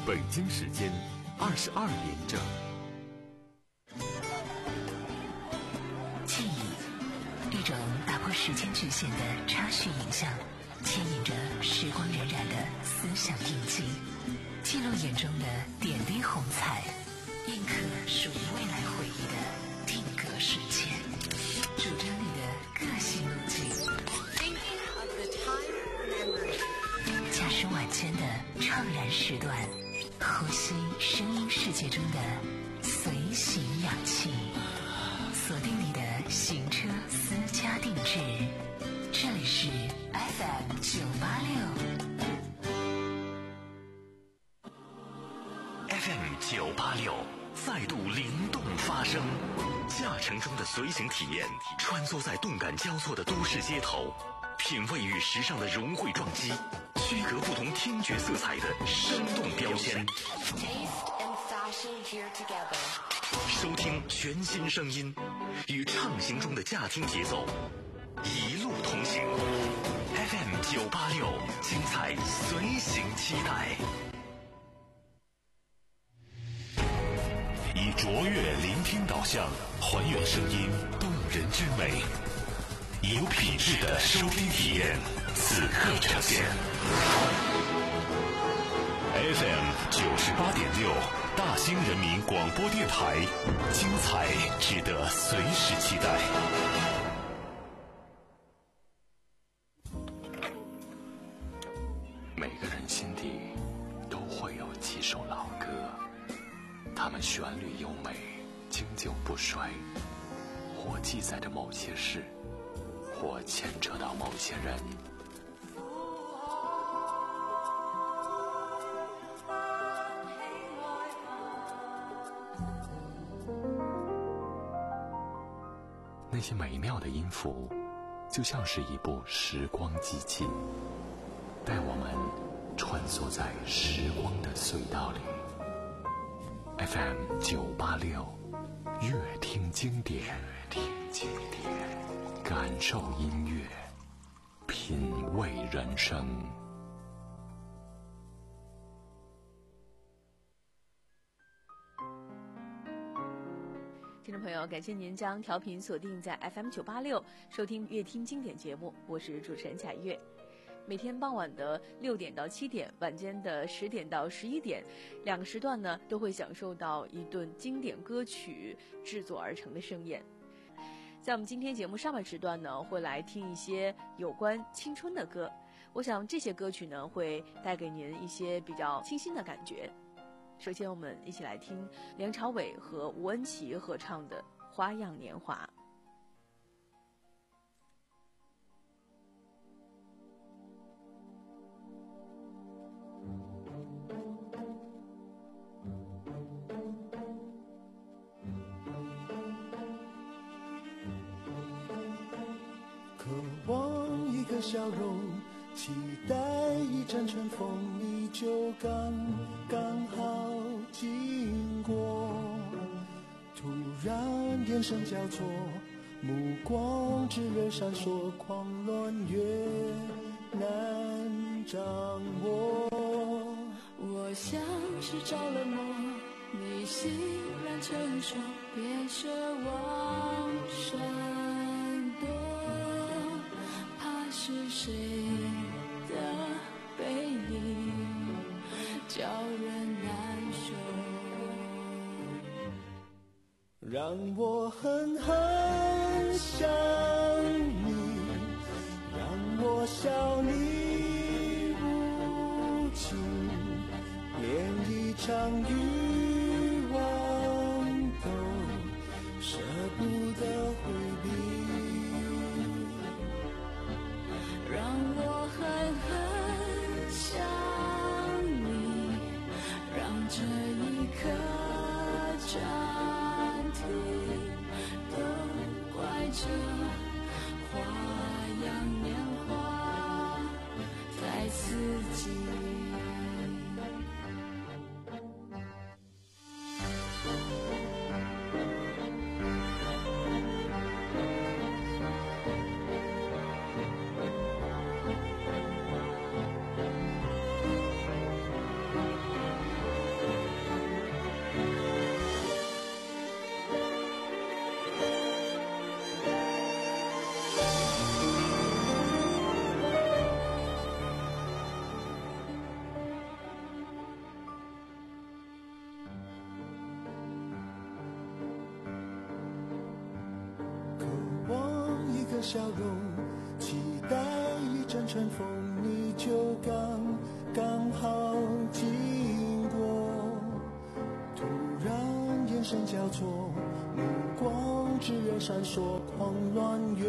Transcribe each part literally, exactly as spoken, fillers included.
北京时间二十二点整。 记忆，一种打破时间局限的插叙影像，牵引着时光荏苒的思想印记，记录眼中的点滴红彩，印刻属于未来回忆的定格世界，主张你的个性路径。驾驶晚间的怅然时段，呼吸声音世界中的随行氧气，锁定你的行车私家定制。这里是 F M 九八六 F M 九八六再度灵动发声，驾乘中的随行体验，穿梭在动感交错的都市街头，品味与时尚的融汇撞击，区隔不同听觉色彩的生动标签，收听全新声音，与畅行中的驾听节奏一路同行。 F M 九八六精彩随行期待， 以卓越聆听导向，还原声音动人之美，以有品质的收听体验，此刻呈现。F M 九十八点六，大兴人民广播电台，精彩值得随时期待。 每个人心底都会有几首老歌，它们旋律优美，经久不衰，或记载着某些事，或牵扯到某些人。那些美妙的音符，就像是一部时光机器，带我们穿梭在时光的隧道里。 F M 九八六，乐听经典，乐听经典，感受音乐，品味人生。 听众朋友，感谢您将调频锁定在 F M 九八六，收听乐听经典节目，我是主持人贾月。每天傍晚的六点到七点，晚间的十点到十一点，两个时段呢，都会享受到一顿经典歌曲制作而成的盛宴。在我们今天节目上半时段呢，会来听一些有关青春的歌，我想这些歌曲呢，会带给您一些比较清新的感觉。首先我们一起来听梁朝伟和吴恩琪合唱的《花样年华》。 渴望一个笑容，期待一阵春风，你就刚刚好经过。突然眼神交错，目光炙热闪烁，狂乱越难掌握。 我像是着了魔，你欣然承受，别奢望闪躲，怕是谁的背影叫人难受， 让我狠狠想你，让我笑你无情，连一场欲望都舍不得回避， 让我狠狠想你，让这一刻暂停，都怪这花样年华太刺激。 个笑容，期待一阵春风，你就刚刚好经过。突然眼神交错，目光炽热闪烁，狂乱越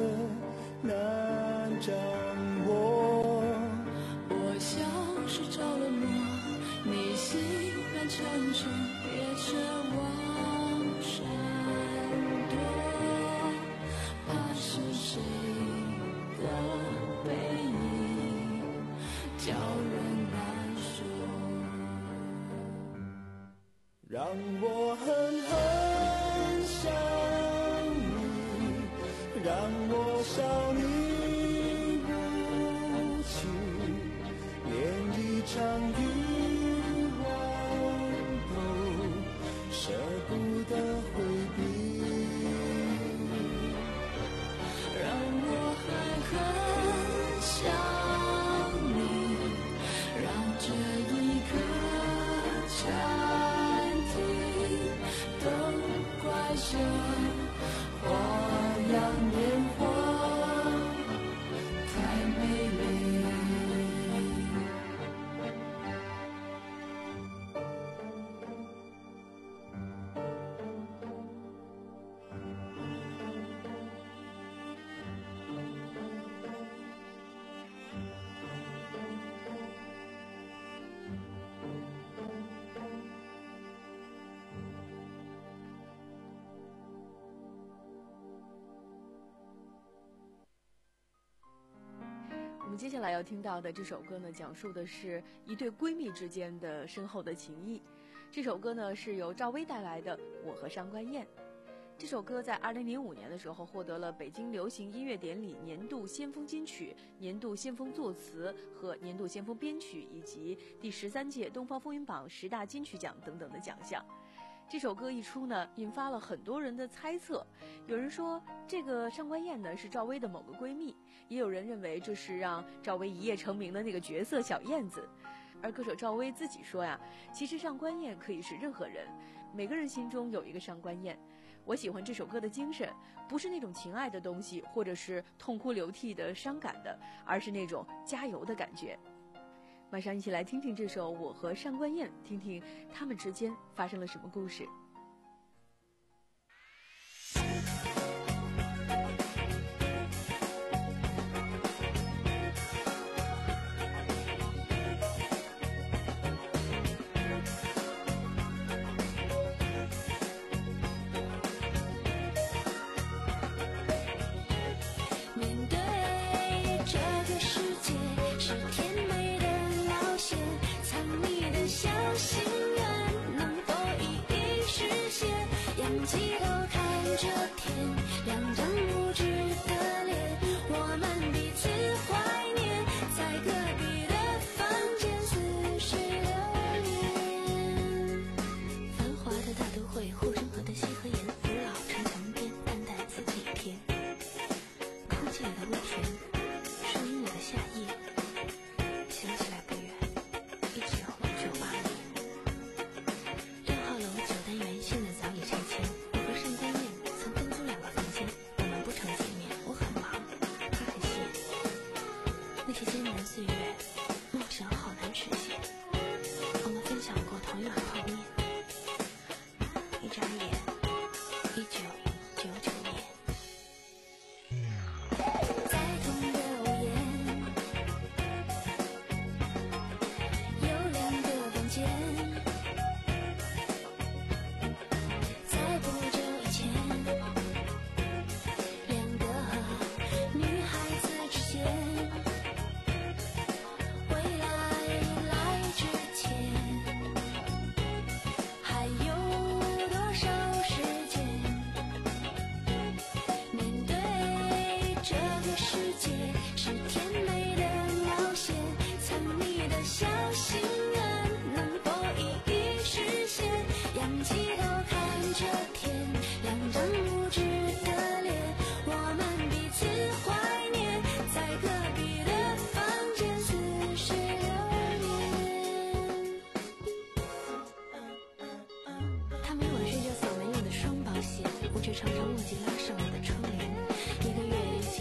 难掌握。 我像是着了魔，你欣然成真，别奢望闪躲，怕是谁的背影叫人难受。 让我狠狠想你，让我笑你无情，连一场欲望都舍不得回避。 让我狠狠想你，让这一刻暂停，都怪这花样年华太美丽。 我们接下来要听到的这首歌呢，讲述的是一对闺蜜之间的深厚的情谊。这首歌呢是由赵薇带来的《我和上官燕》。这首歌在二零零五年的时候获得了北京流行音乐典礼年度先锋金曲、年度先锋作词和年度先锋编曲，以及第十三届东方风云榜十大金曲奖等等的奖项。这首歌一出呢，引发了很多人的猜测。有人说这个上官燕呢是赵薇的某个闺蜜，也有人认为这是让赵薇一夜成名的那个角色小燕子。而歌手赵薇自己说呀，其实上官燕可以是任何人，每个人心中有一个上官燕。我喜欢这首歌的精神，不是那种情爱的东西，或者是痛哭流涕的伤感的，而是那种加油的感觉。马上一起来听听这首《我和上官燕》，听听他们之间发生了什么故事。 面对这个世界是甜美的冒险，藏你的小心愿能否一一实现？仰起头看着天，两张无知的脸，我们彼此怀念，在隔壁的房间似水流年。繁华的大都会，护城河的西和盐，古老城墙边，淡淡紫几天。空气里的味甜，声音里的夏夜，想起来不远，一九九八年，六号楼九单元现在早已拆迁。我和上官燕曾分租两个房间，我们不常见面，我很忙，他很闲。那些艰难岁月，梦想好难实现。我们分享过同一碗泡面，一眨眼，一九九九年。在同一个屋檐，有两个房间。在不久以前，两个女孩子之间，未来来之前，还有多少时间？面对这个世界是甜美的冒险，藏你的小心愿能否一一实现？仰起头看着天，两张无知的脸，我们彼此怀念，在隔壁的房间似水流年。他没晚睡觉，嗓门用的双保险，我却常常忘记拉上我的窗帘。一个月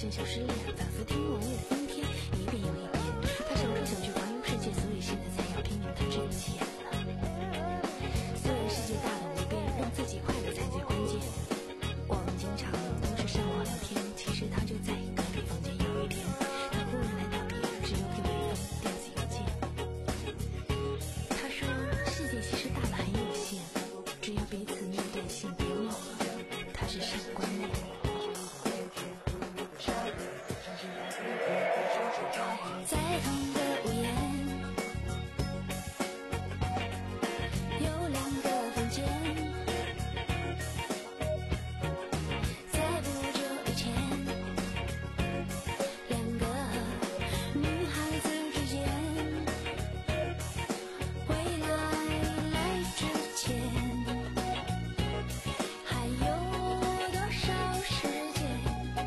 像小失恋，反复听王力的阴天，一遍又一遍。他想说想去环游世界，所以现在才要拼命的挣钱。虽然世界大的无边，让自己快乐才最关键。我们经常都是上网聊天，其实他就在隔壁房间摇一遍。他忽然来道别，只有给我一封电子邮件。他说世界其实大的很有限，只要彼此面对性，别忘了他是上官恋。在同个屋檐，有两个房间。在不久以前，两个女孩子之间，未来来之前，还有多少时间？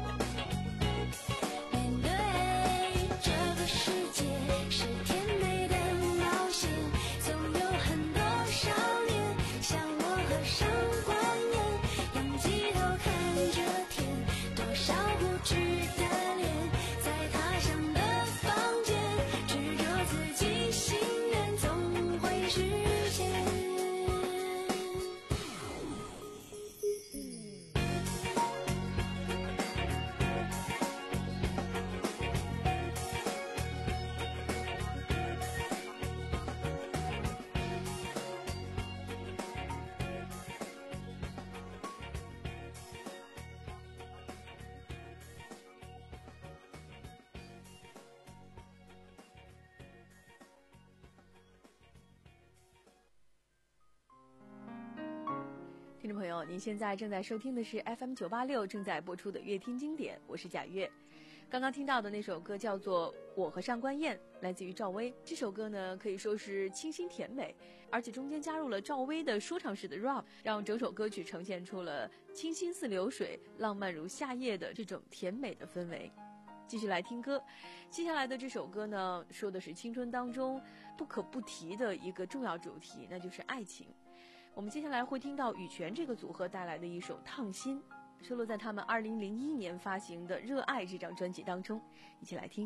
面对这个世界是甜美的冒险，总有很多少年像我和上官燕，仰起头看着天，多少无知的脸，在他乡的房间，执着自己心愿总会实现。 听众朋友，您现在正在收听的是 F M 九八六正在播出的乐听经典，我是贾月。刚刚听到的那首歌叫做《我和上官燕》，来自于赵薇。这首歌呢可以说是清新甜美，而且中间加入了赵薇的说唱式的 rap， 让整首歌曲呈现出了清新似流水、浪漫如夏夜的这种甜美的氛围。继续来听歌，接下来的这首歌呢，说的是青春当中不可不提的一个重要主题，那就是爱情。我们接下来会听到羽泉这个组合带来的一首《烫心》，收录在他们二零零一年发行的《热爱》这张专辑当中，一起来听。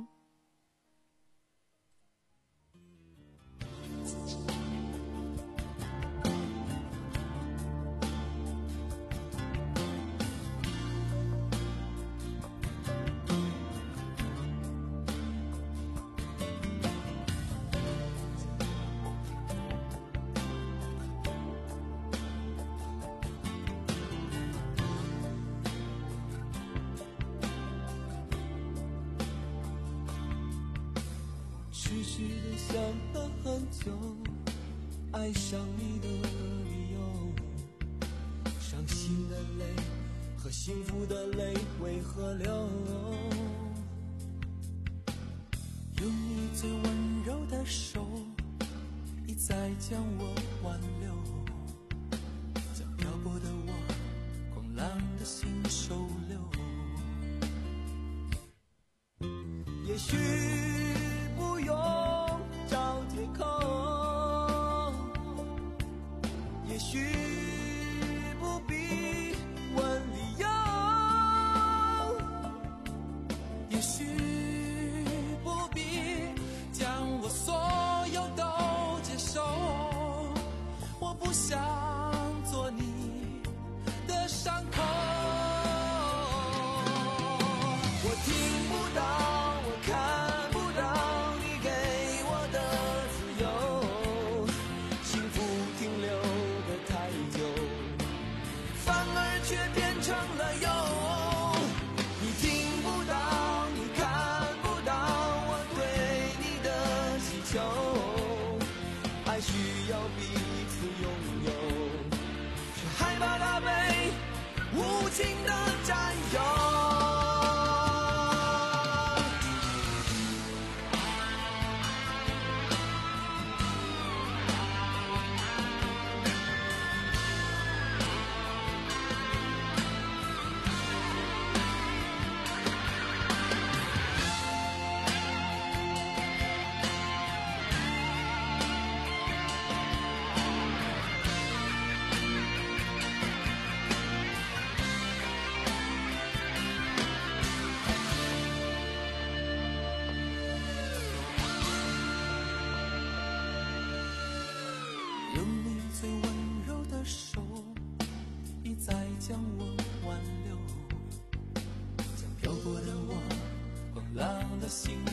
痴痴地想了很久，爱上你的理由，伤心的泪和幸福的泪为何流？有你最温柔的手，一再将我挽留，将漂泊的我，狂浪的心收留。也许不用找借口，也许不必问理由，也许不必将我所有都接受。我不想做你的伤口，我听不到，我看不到，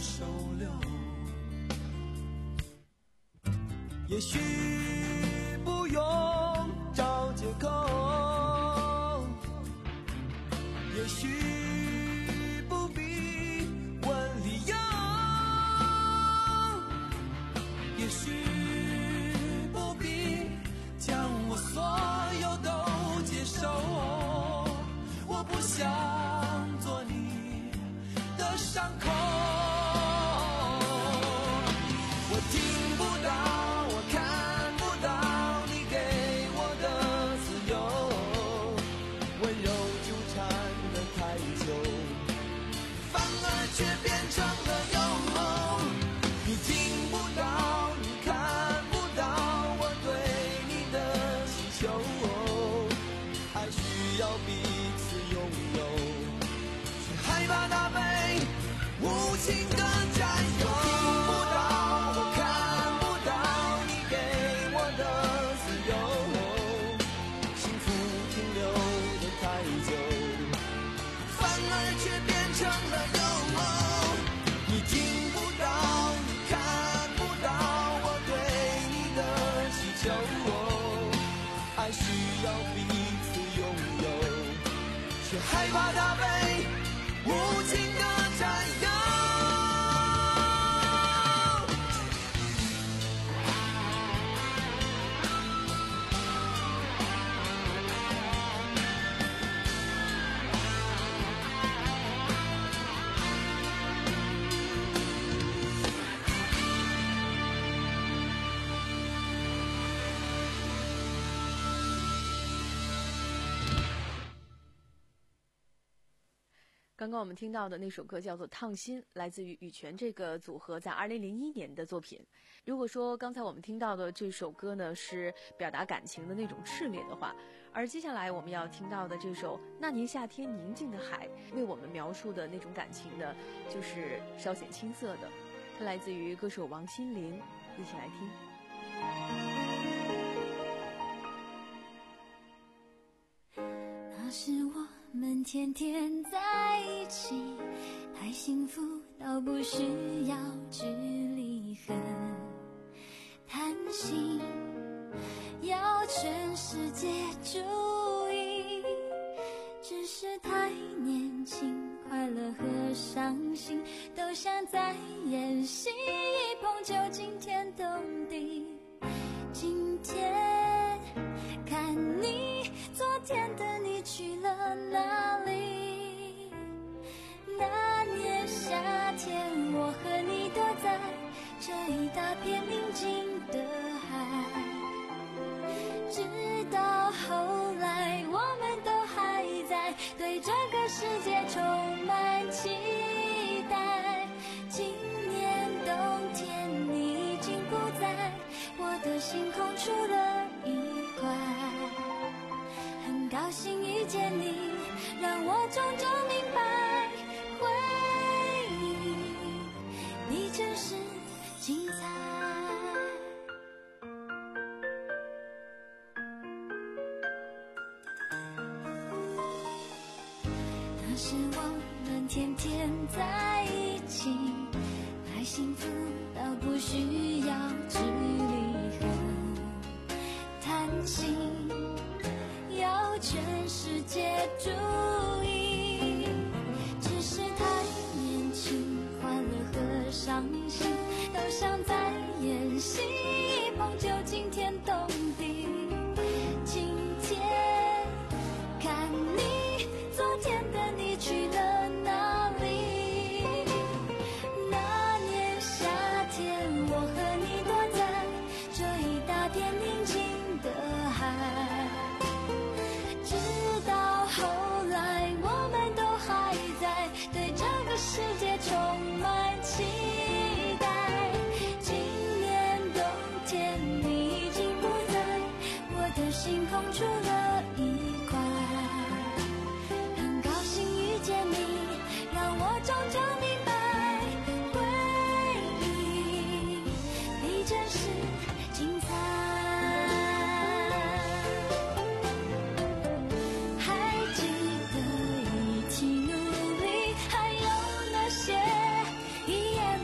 收留。也许不用找借口，也许不必问理由，也许不必将我所有都接受。我不想做你的伤口，我听不到却变成了幽梦，你听不到，你看不到我对你的祈求，爱需要彼此拥有，却害怕它被无情的占有。听不到，我看不到你给我的自由，幸福停留的太久，反而却变成了幽梦。你听不到，你看不到我对你的祈求，爱需要彼此拥有，却害怕它被无情的占有。 刚刚我们听到的那首歌叫做《烫心》，来自于羽泉这个组合在二零零一年的作品。如果说刚才我们听到的这首歌呢是表达感情的那种炽烈的话，而接下来我们要听到的这首《那年夏天宁静的海》，为我们描述的那种感情呢就是稍显青涩的。它来自于歌手王心凌，一起来听。 那是我们天天在一起，太幸福到不需要距离和谈心，要全世界注意，只是太年轻，快乐和伤心都像在演戏，一碰就惊天动地。今天看你，昨天的你去了哪里？那年夏天，我和你躲在这一大片宁静的海，直到后来我们都还在对这个世界充满期待。今年冬天你已经不在我的星空出了一块，很高兴遇见你，让我终究明白，回忆你真是精彩。那时我们天天在一起，太幸福到不需要距离和谈心，要全世界注意，只是太年轻，快乐和伤心都像在演戏，一碰就惊天动地。今天看你，昨天的你去了哪里？那年夏天，我和你躲在这一大片宁静的海，直到后来我们都还在对这个世界充满期待。今年冬天你已经不在我的星空出了一块，很高兴遇见你，让我终究明白，回忆你真是精彩。还记得一起努力，还有那些一言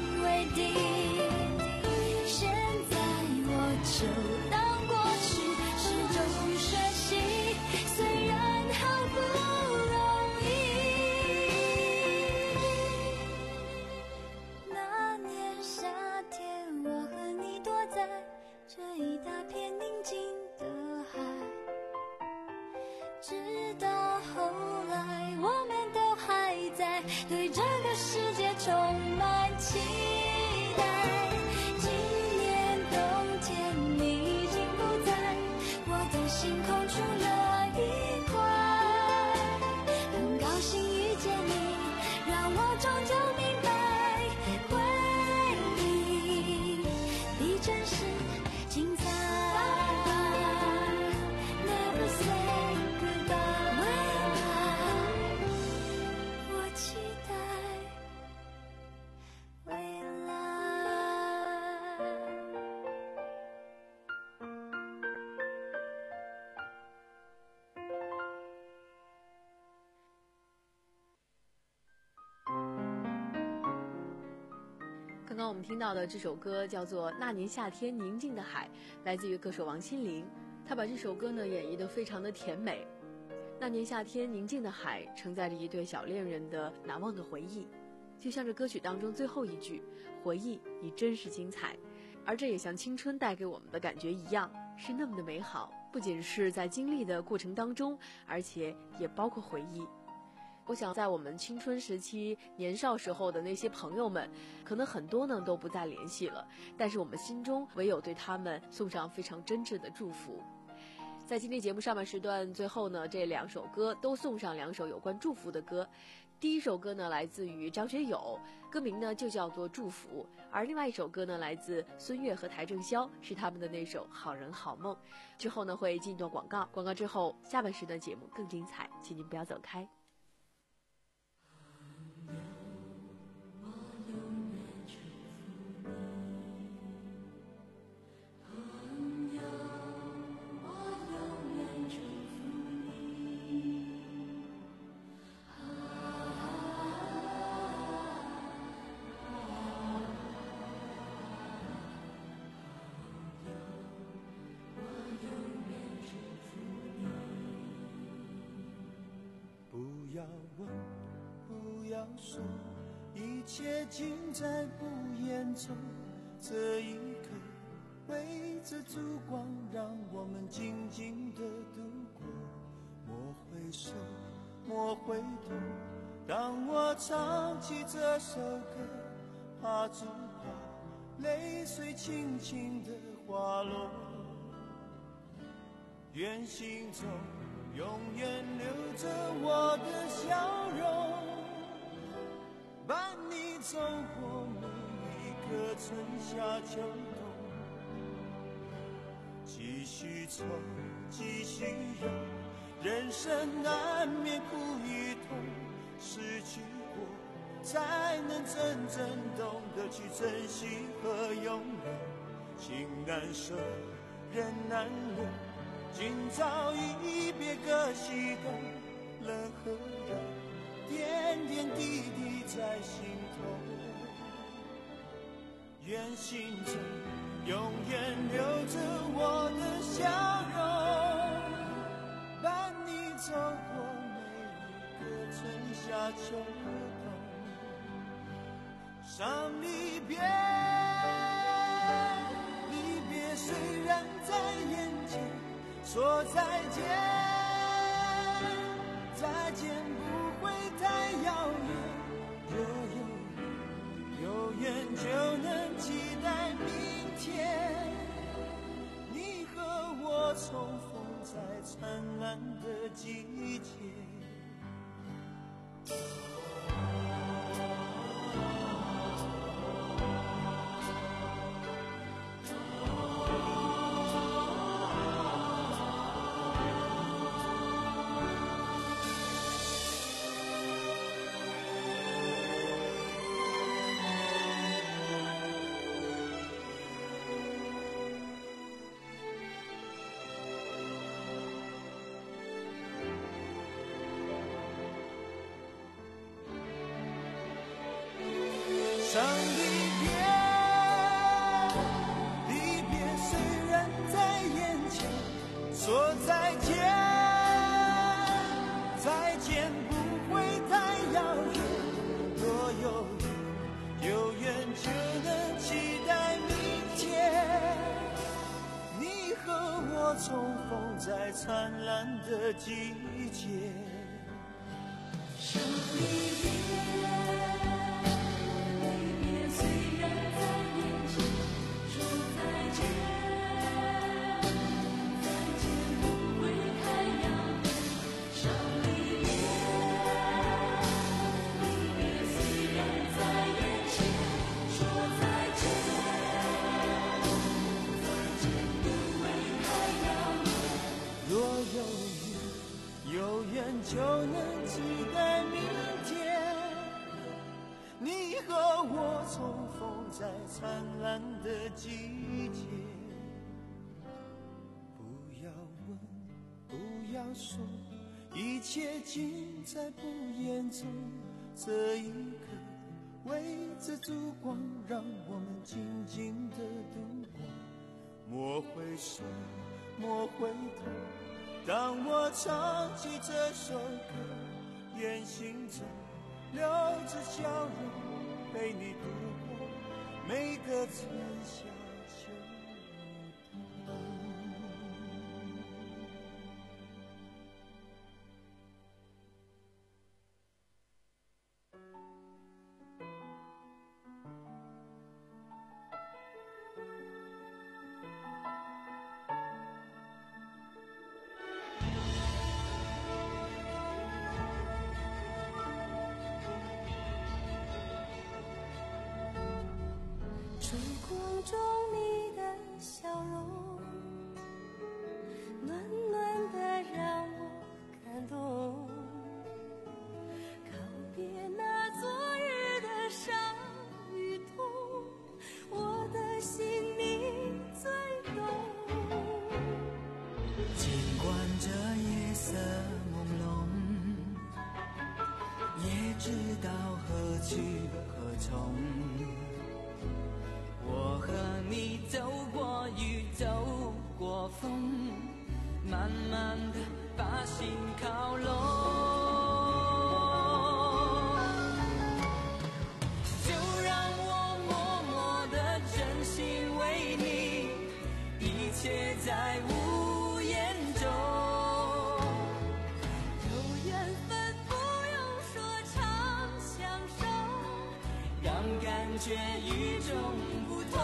刚我们听到的这首歌叫做《那年夏天宁静的海》，来自于歌手王心凌。她把这首歌呢演绎得非常的甜美。那年夏天宁静的海，承载着一对小恋人的难忘的回忆，就像这歌曲当中最后一句，回忆你真是精彩。而这也像青春带给我们的感觉一样，是那么的美好，不仅是在经历的过程当中，而且也包括回忆。我想在我们青春时期年少时候的那些朋友们，可能很多呢都不再联系了，但是我们心中唯有对他们送上非常真挚的祝福。在今天节目上半时段最后呢，这两首歌都送上两首有关祝福的歌。第一首歌呢来自于张学友，歌名呢就叫做祝福，而另外一首歌呢来自孙悦和邰正宵，是他们的那首好人好梦。之后呢会进一段广告，广告之后下半时段节目更精彩，请您不要走开。 不要问，不要说，一切尽在不言中。这一刻，围着烛光，让我们静静地度过。莫回首，莫回头，当我唱起这首歌，怕烛花泪水轻轻地滑落。愿心中永远留着我的笑容，伴你走过每一个春夏秋冬。继续走，继续忍，人生难免苦与痛，失去过才能真正懂得去珍惜和拥有。情难舍，人难留，今朝一别各西东，冷和热点点滴滴在心头。愿心中永远留着我的笑容，伴你走过每一个春夏秋冬。伤离别，离别虽然在眼前，说再见，再见不会太遥远。若有缘，有缘就能期待明天，你和我重逢在灿烂的季节。伤离别，离别虽然在眼前，说再见，再见不会太遥远。若有缘，有缘就能期待明天，你和我重逢在灿烂的季节。伤离别，就能期待明天，你和我重逢在灿烂的季节。不要问，不要说，一切尽在不言中。这一刻， 为这烛光让我们静静的度过。莫回首，莫回头，当我唱起这首歌，愿行走，留着笑容陪你度过每个春夏秋冬。 追光中你的笑容，暖暖的让我感动。告别那昨日的伤与痛，我的心你最懂。 尽管这夜色朦胧，也知道何去何从。我和你走过雨，走过风，慢慢地把心靠拢。就让我默默地真心为你，一切在无言中。 有缘分不用说长相守， 让感觉与众不同。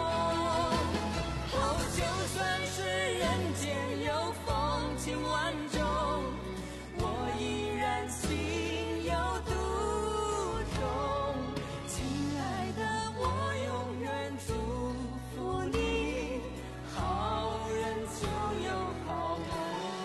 哦，就算是人间有风情万种，我依然心有独钟。 亲爱的，我永远祝福你， 好人总有好梦。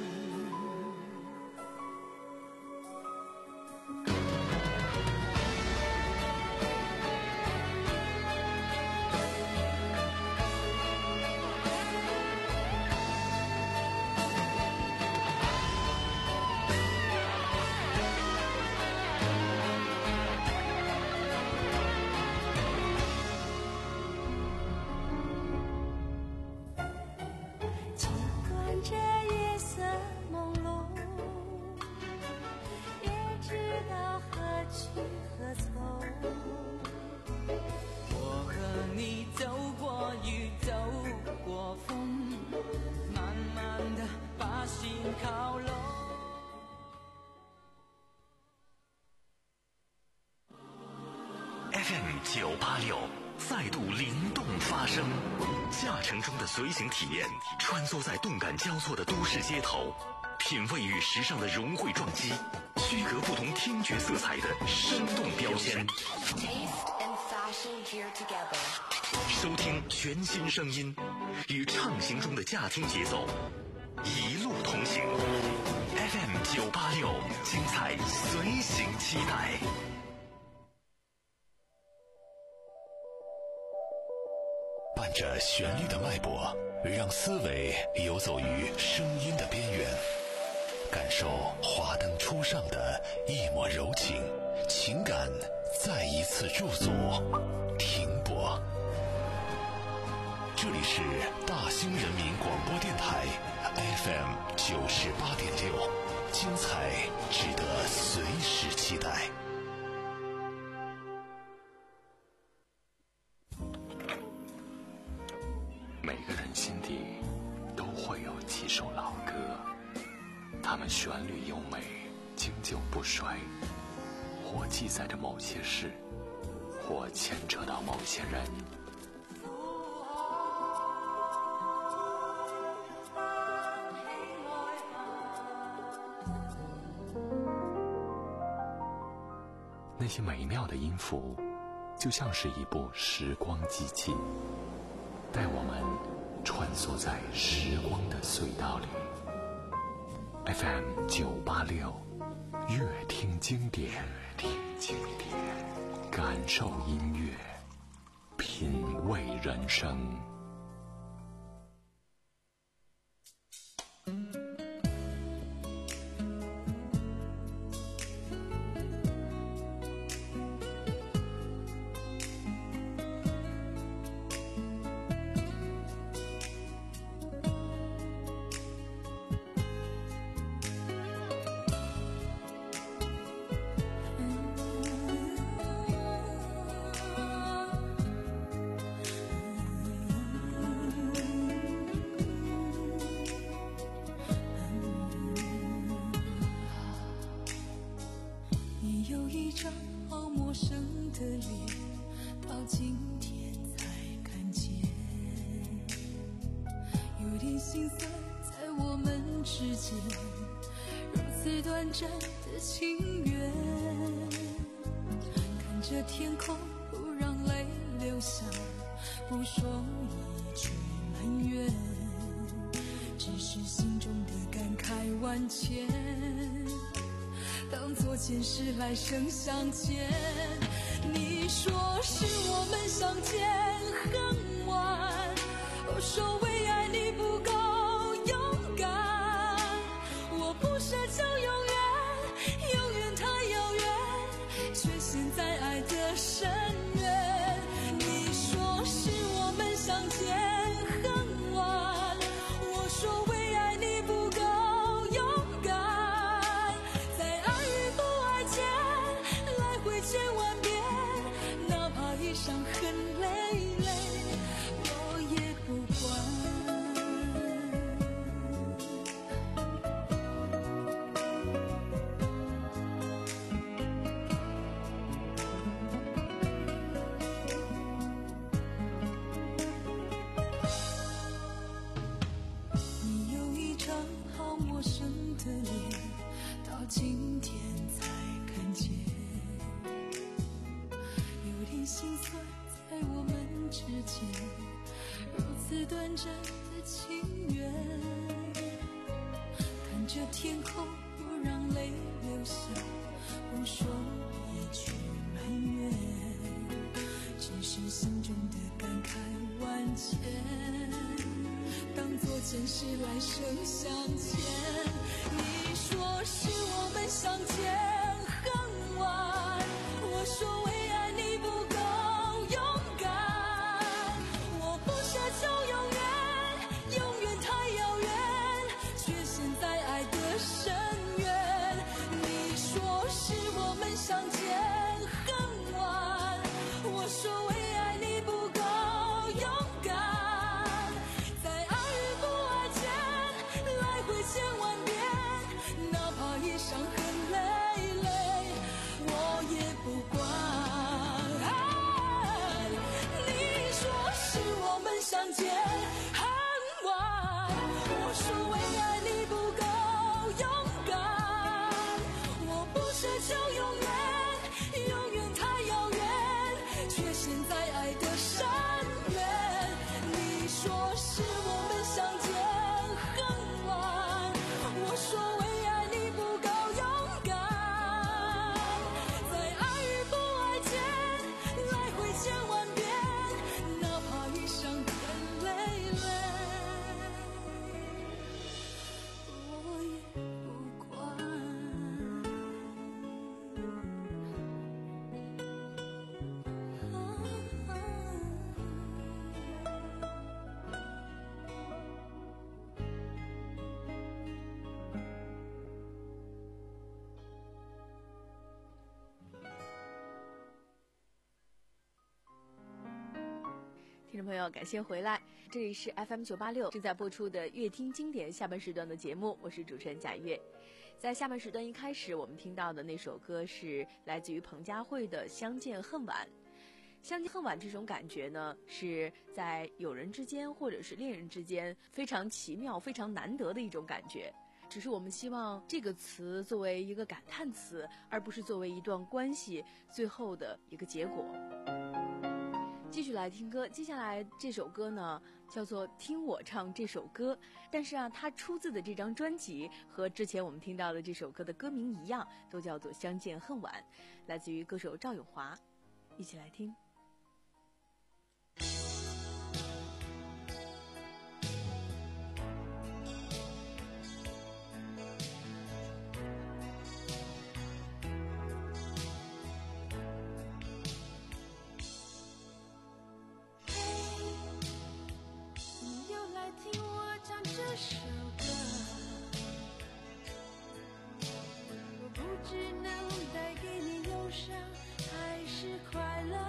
尽管这夜色朦胧，也知道何去何从。 我和你走过雨，走过风，慢慢地把心靠拢。 F M 九八六再度灵动发声，驾乘中的随行体验，穿梭在动感交错的都市街头，品味与时尚的融汇撞击，区隔不同听觉色彩的生动标签。收听全新声音，与畅行中的驾听节奏，一路同行。F M 九八六，精彩随行期待。 伴着旋律的脉搏，让思维游走于声音的边缘，感受华灯初上的一抹柔情，情感再一次驻足停泊。这里是大兴人民广播电台 F M 九十八点六，精彩值得随时期待。 每个人心底都会有几首老歌，它们旋律优美，经久不衰，或记载着某些事，或牵扯到某些人。那些美妙的音符，就像是一部时光机器，带我们穿梭在时光的隧道里。F M 九八六，乐听经典，听经典，感受音乐，品味人生。 点心酸在我们之间，如此短暂的情缘，看着天空不让泪流下，不说一句埋怨，只是心中的感慨万千，当作前世来生相见。你说是我们相见很晚，我说为爱你不够勇敢，我不奢求永远，永远太遥远，却陷在爱的深渊。你说是我们相见很晚，我说为爱你不够勇敢，在爱与不爱间来回千万遍，哪怕一伤痕累累，我也不管。你有一张好陌生的脸，到今天才看见，有点心酸在我们之间，如此短暂的情缘，看着天空不让泪流下，不说一句埋怨，只是心中的感慨万千，当作前世来生相见。你说是我们相见很晚，我说为爱你不够勇敢，我不奢求永远，永远太遥远，却陷在爱的深渊。你说是我们相见很晚，我说为爱你不够勇敢，在爱与不爱间来回千万遍，哪怕一伤痕累累，我也不管。你说是我们相见很晚，我说为爱你不够勇敢，我不奢求永远，永远太遥远，却陷在爱的深渊。你说是我们相见很晚，我说为爱你不够勇敢，在爱与不爱间来回千万遍，哪怕一伤痕累累，我也不管。 听众朋友，感谢回来，这里是 F M 九八六正在播出的乐听经典下半时段的节目，我是主持人贾月。在下半时段一开始，我们听到的那首歌是来自于彭佳慧的《相见恨晚》。相见恨晚这种感觉呢，是在友人之间或者是恋人之间非常奇妙、非常难得的一种感觉。只是我们希望这个词作为一个感叹词，而不是作为一段关系最后的一个结果。继续来听歌，接下来这首歌呢叫做《听我唱这首歌》，但是啊，它出自的这张专辑和之前我们听到的这首歌的歌名一样，都叫做《相见恨晚》，来自于歌手赵咏华，一起来听。 首歌，我不知能带给你忧伤还是快乐。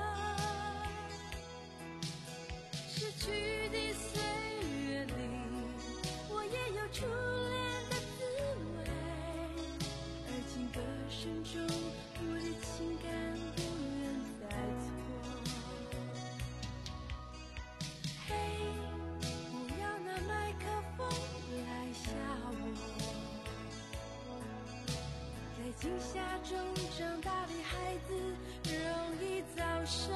逝去的岁月里，我也有初恋的滋味，而今歌声中，我的情感不愿再错。嘿，不要拿麦克风上，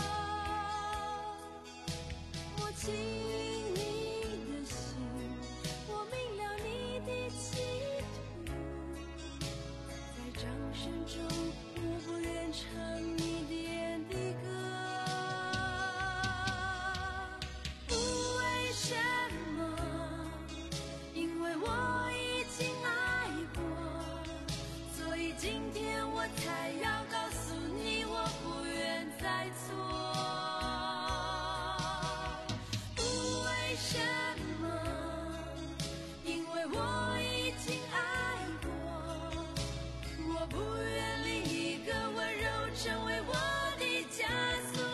我亲你的心，我明了你的企图，在掌声中我不愿唱你点的歌。不为什么，因为我已经爱过，所以今天我才要告诉你我不愿再错。不为什么，因为我已经爱过，我不愿另一个温柔成为我的枷锁。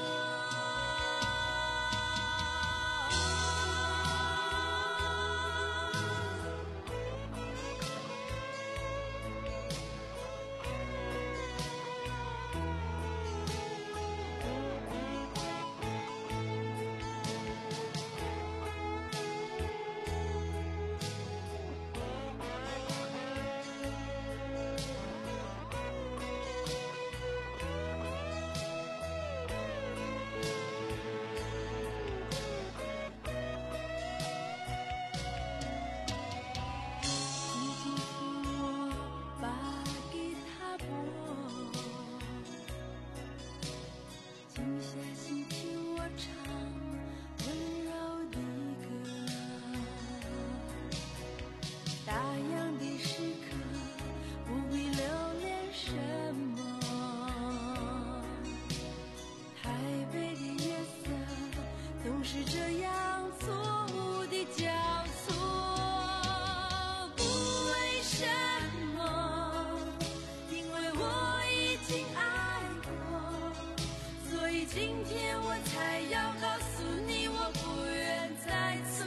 今天我才要告诉你，我不愿再错。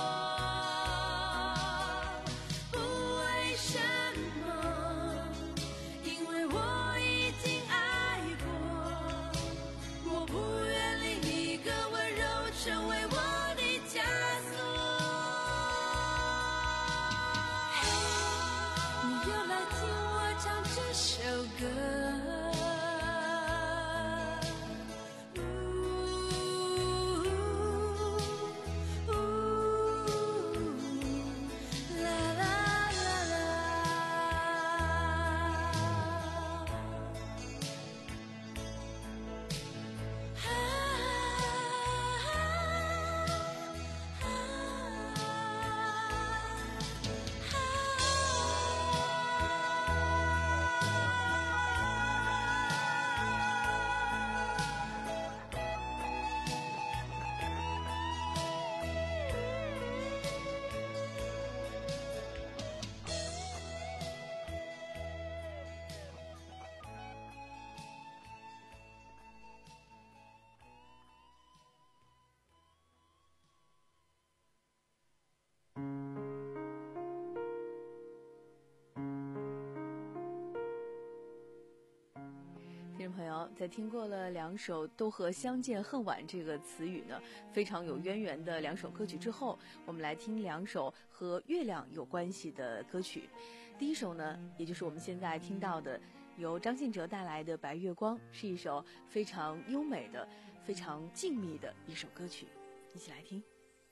不为什么，因为我已经爱过，我不愿另一个温柔成为我的枷锁。你又来听我唱这首歌。听众朋友，在听过了两首都和相见恨晚这个词语呢非常有渊源的两首歌曲之后，我们来听两首和月亮有关系的歌曲。第一首呢，也就是我们现在听到的，由张信哲带来的《白月光》，是一首非常优美的、非常静谧的一首歌曲，一起来听。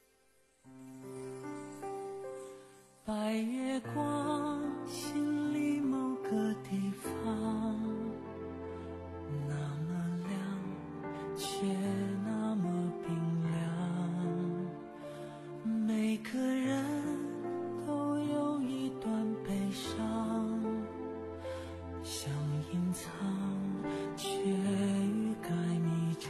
白月光，心里某个地方，那么亮，却那么冰凉。每个人都有一段悲伤，想隐藏，却欲盖弥彰。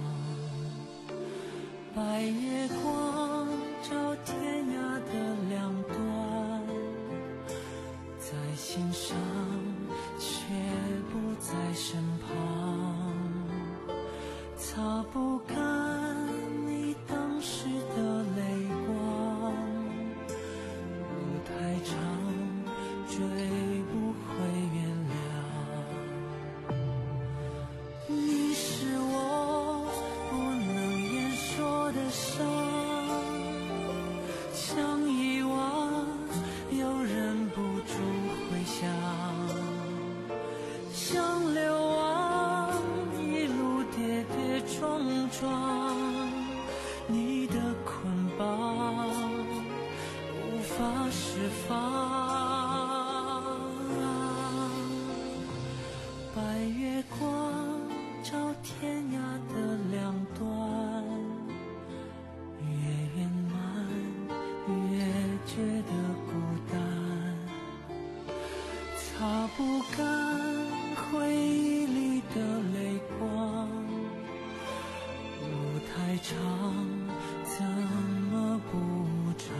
白月光照天涯的两端，在方。白月光照天涯的两端，越圆满越觉得孤单，擦不干回忆里的泪光，路太长怎么不长。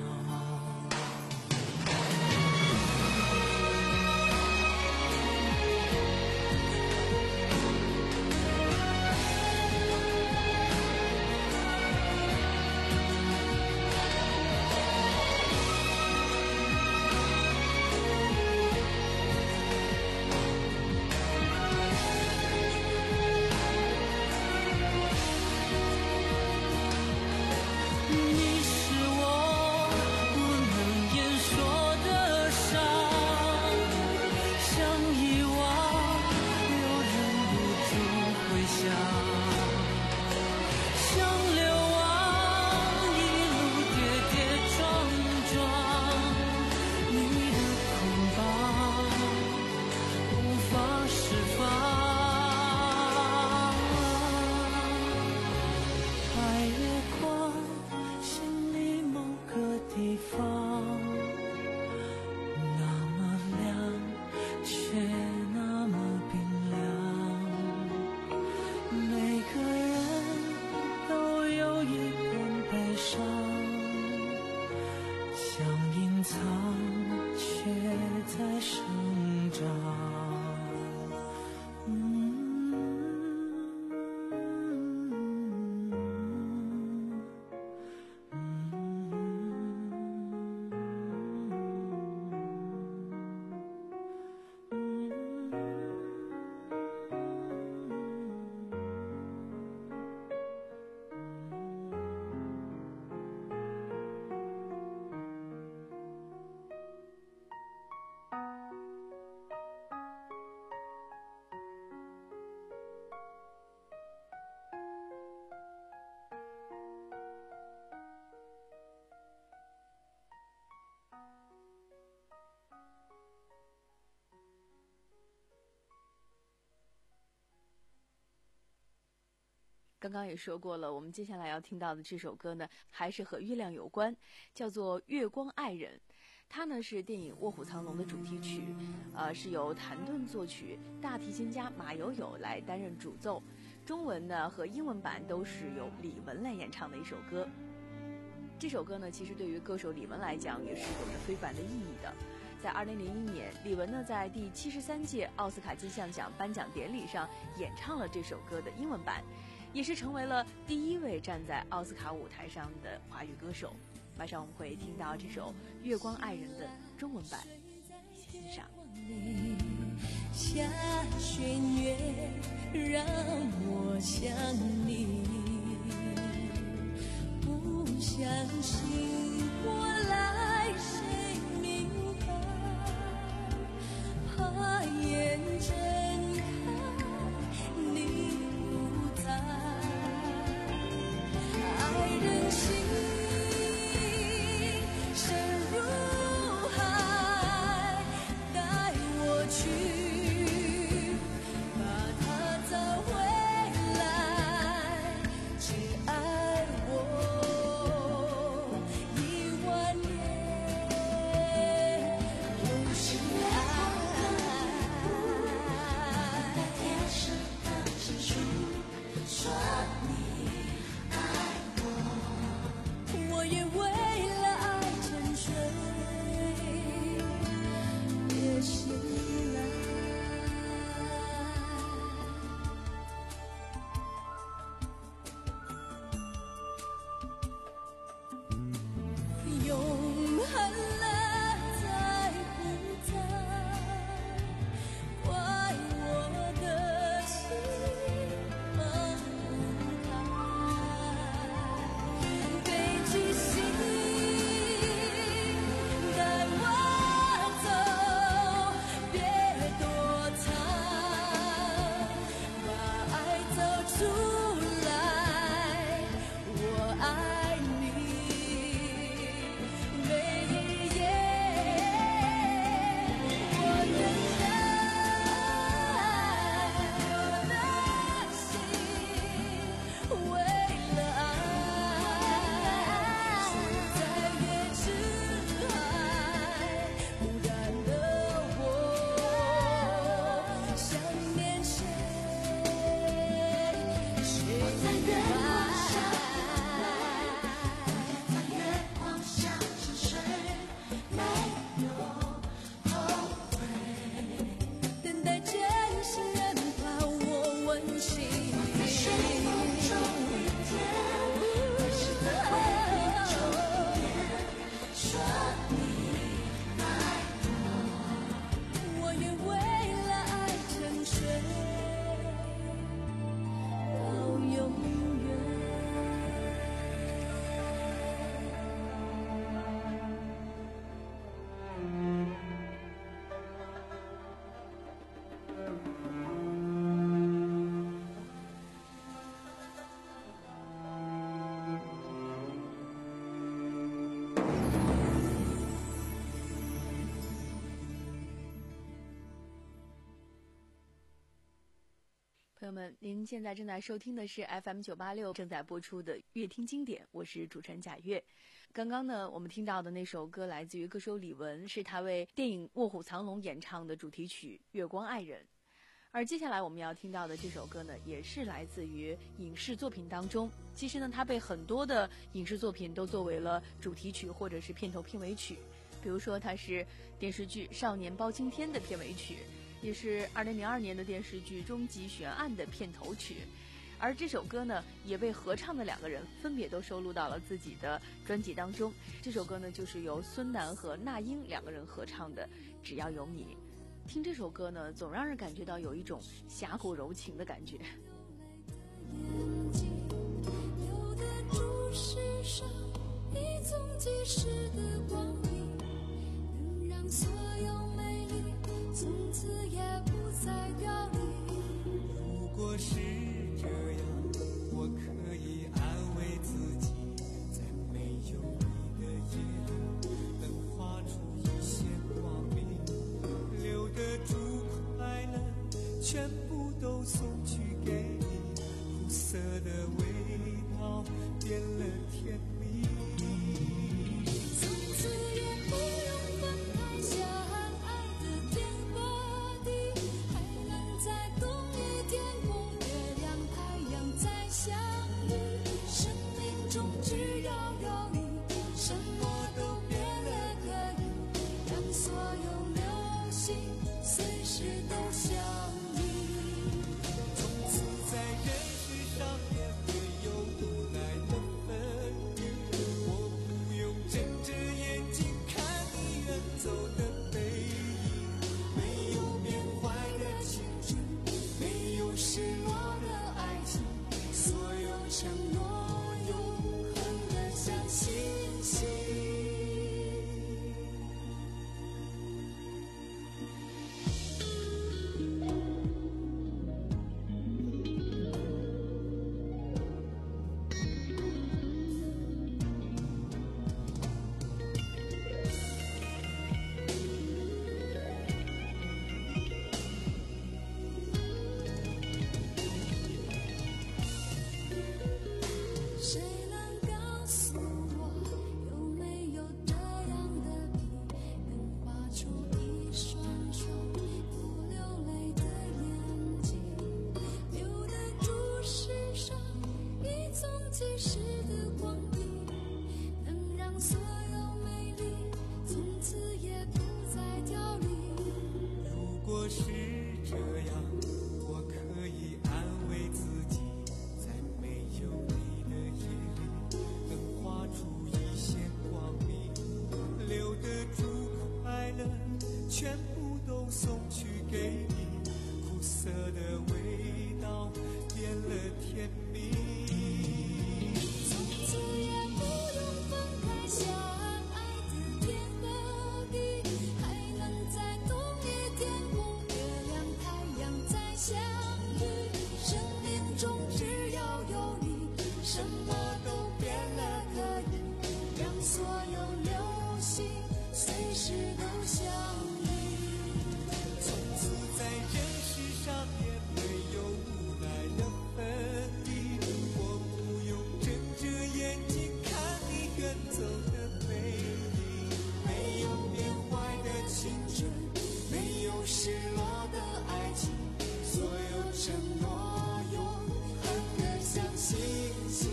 刚刚也说过了，我们接下来要听到的这首歌呢，还是和月亮有关，叫做《月光爱人》。它呢是电影《卧虎藏龙》的主题曲，呃，是由谭盾作曲，大提琴家马友友来担任主奏。中文呢和英文版都是由李玟来演唱的一首歌。这首歌呢，其实对于歌手李玟来讲也是有着非凡的意义的。在二零零一年，李玟呢在第七十三届奥斯卡金像奖颁奖典礼上演唱了这首歌的英文版，也是成为了第一位站在奥斯卡舞台上的华语歌手。马上我们会听到这首《月光爱人》的中文版，一起欣赏。 下弦月，让我想你，不相信我来谁明白，怕眼睁开你不在，爱人心深如海，带我去。万年们，您现在正在收听的是 F M 九八六 正在播出的乐听经典，我是主持人贾月。刚刚呢，我们听到的那首歌来自于歌手李玟，是他为电影《卧虎藏龙》演唱的主题曲《月光爱人》。而接下来我们要听到的这首歌呢，也是来自于影视作品当中。其实呢，它被很多的影视作品都作为了主题曲或者是片头片尾曲。比如说，它是电视剧《少年包青天》的片尾曲，也是二零零二年的电视剧《终极悬案》的片头曲。而这首歌呢，也被合唱的两个人分别都收录到了自己的专辑当中。这首歌呢，就是由孙楠和那英两个人合唱的《只要有你》。听这首歌呢，总让人感觉到有一种侠骨柔情的感觉。 留得住世上一纵即逝的光阴，能让所有美丽从此也不再凋零。 如果是这样，我可以安慰自己，在没有你的夜里，能画出一线光明。留得住快乐，全部都送去给你，苦涩的味道变了甜蜜。 从此也不用分开，相爱的天和地，还能在冬夜天空，月亮太阳再相遇。生命中只要有你，什么都变了可以，让所有流星随时都相依。 从此在人世上也没有无奈的分离，我不用睁着眼睛看你远走的背影，没有变坏的青春，没有失落的爱情，所有承诺永恒的像星星。 谁能告诉我，有没有这样的笔，能画出一双双不流泪的眼睛，留得住世上一纵即逝的光阴，能让所有美丽从此也不再凋零。 如果是这样，我可以安慰自己，在没有你的夜里，能画出一线光明。留得住快乐，全部都送去给你，苦涩的味道变了甜蜜。 从此也不用分开，相爱的天和地，还能在冬夜天空，月亮太阳再相遇。生命中只要有你，什么都变了可以，让所有流星随时都相依。 从此在人世上也没有无奈的分离，我不用睁着眼睛看你远走的背影，没有变坏的青春，没有失落的爱情，所有承诺永恒的像星星。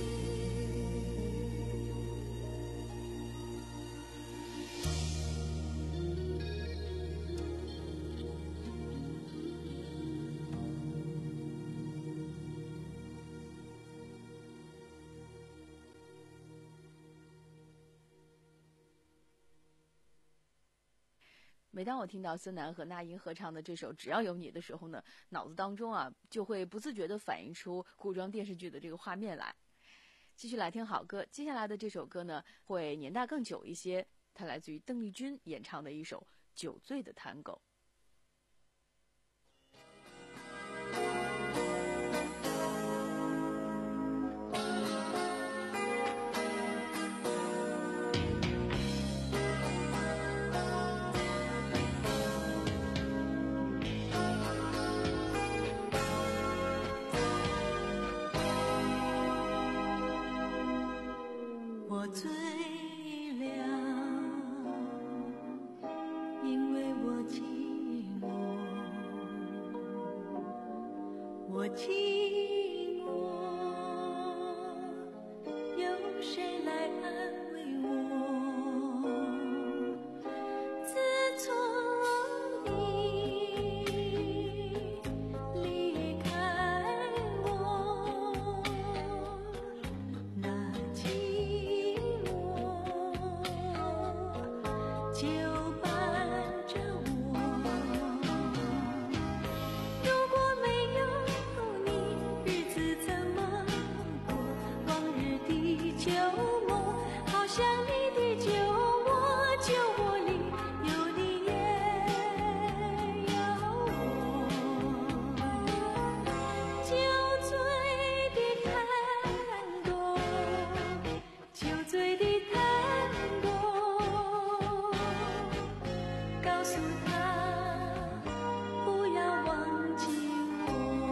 每当我听到孙楠和那英合唱的这首《只要有你》的时候呢，脑子当中啊就会不自觉地反映出古装电视剧的这个画面来。继续来听好歌，接下来的这首歌呢会年代更久一些，它来自于邓丽君演唱的一首《酒醉的探戈》。 我我醉了，因为我寂寞，我寂寞，有谁来安慰我？自从你离开我，那寂寞就伴着我。如果没有你，日子怎么过？往日的旧梦，好像你的酒窝，酒窝里有你也有我。酒醉的探戈，酒醉的探戈，告诉他不要忘记我。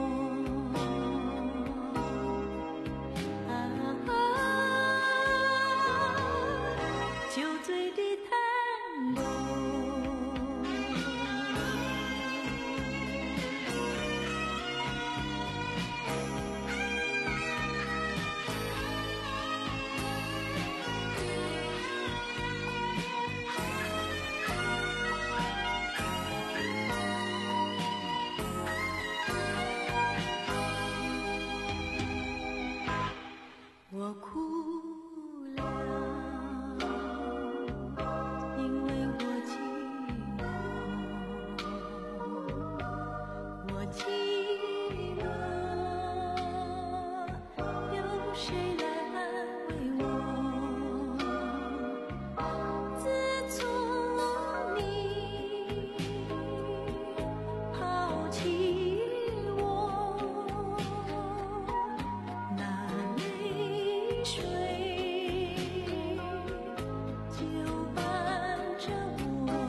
啊，酒醉的探戈。我哭了，因为我寂寞，我寂寞，有谁来安慰我？自从你抛弃我，那泪水就伴着我。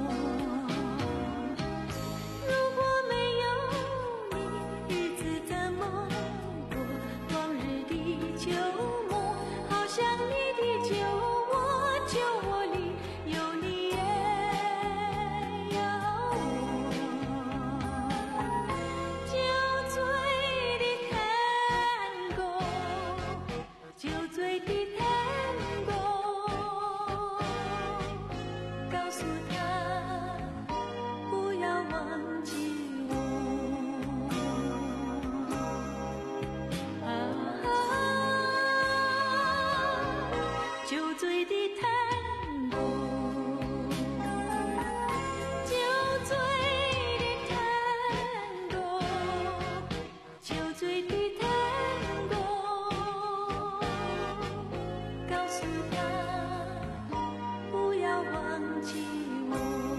如果没有你，日子怎么过？往日的旧梦，好像你的酒窝，酒窝里有你也有我。酒醉的探戈，酒醉的探戈，告诉他不要忘记我。啊，酒醉的探戈，酒醉的探戈，酒醉的探戈，告诉他不要忘记我。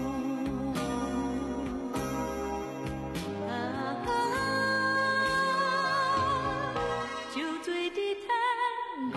啊，酒醉的探戈。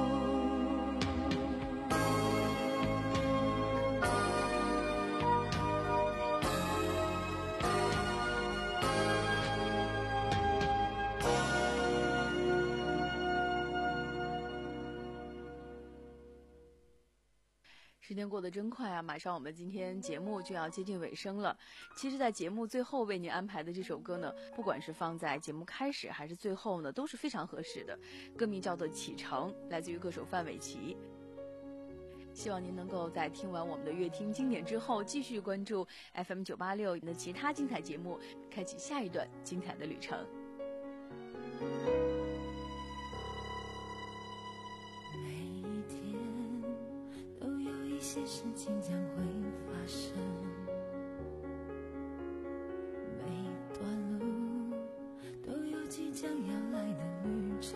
时间过得真快啊，马上我们今天节目就要接近尾声了。其实在节目最后为您安排的这首歌呢，不管是放在节目开始还是最后呢，都是非常合适的。歌名叫做《启程》，来自于歌手范玮琪。希望您能够在听完我们的乐听经典之后，继续关注 F M 九八六的其他精彩节目，开启下一段精彩的旅程。 每一天都有一些事情将会发生，每段路都有即将要来的旅程，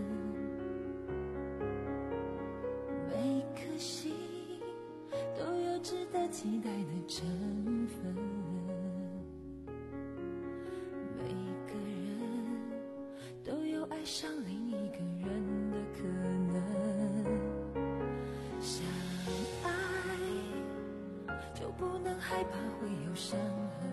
每颗心都有值得期待的成分，每个人都有爱上另一个人的可能。相爱就不能害怕会有伤痕，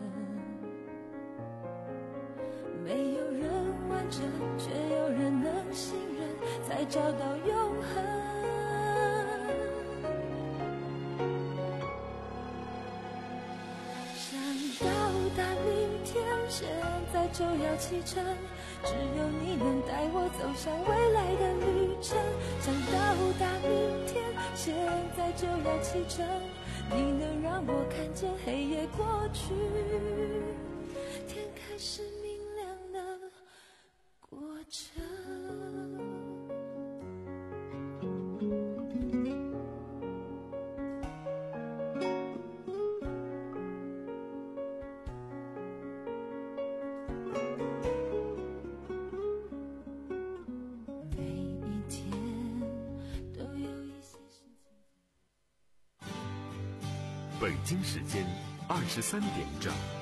没有人完整，却有人能信任，才找到永恒。 就要启程，只有你能带我走向未来的旅程。想到达明天，现在就要启程，你能让我看见黑夜过去，天开始明亮的过程。 北京时间二十三点整。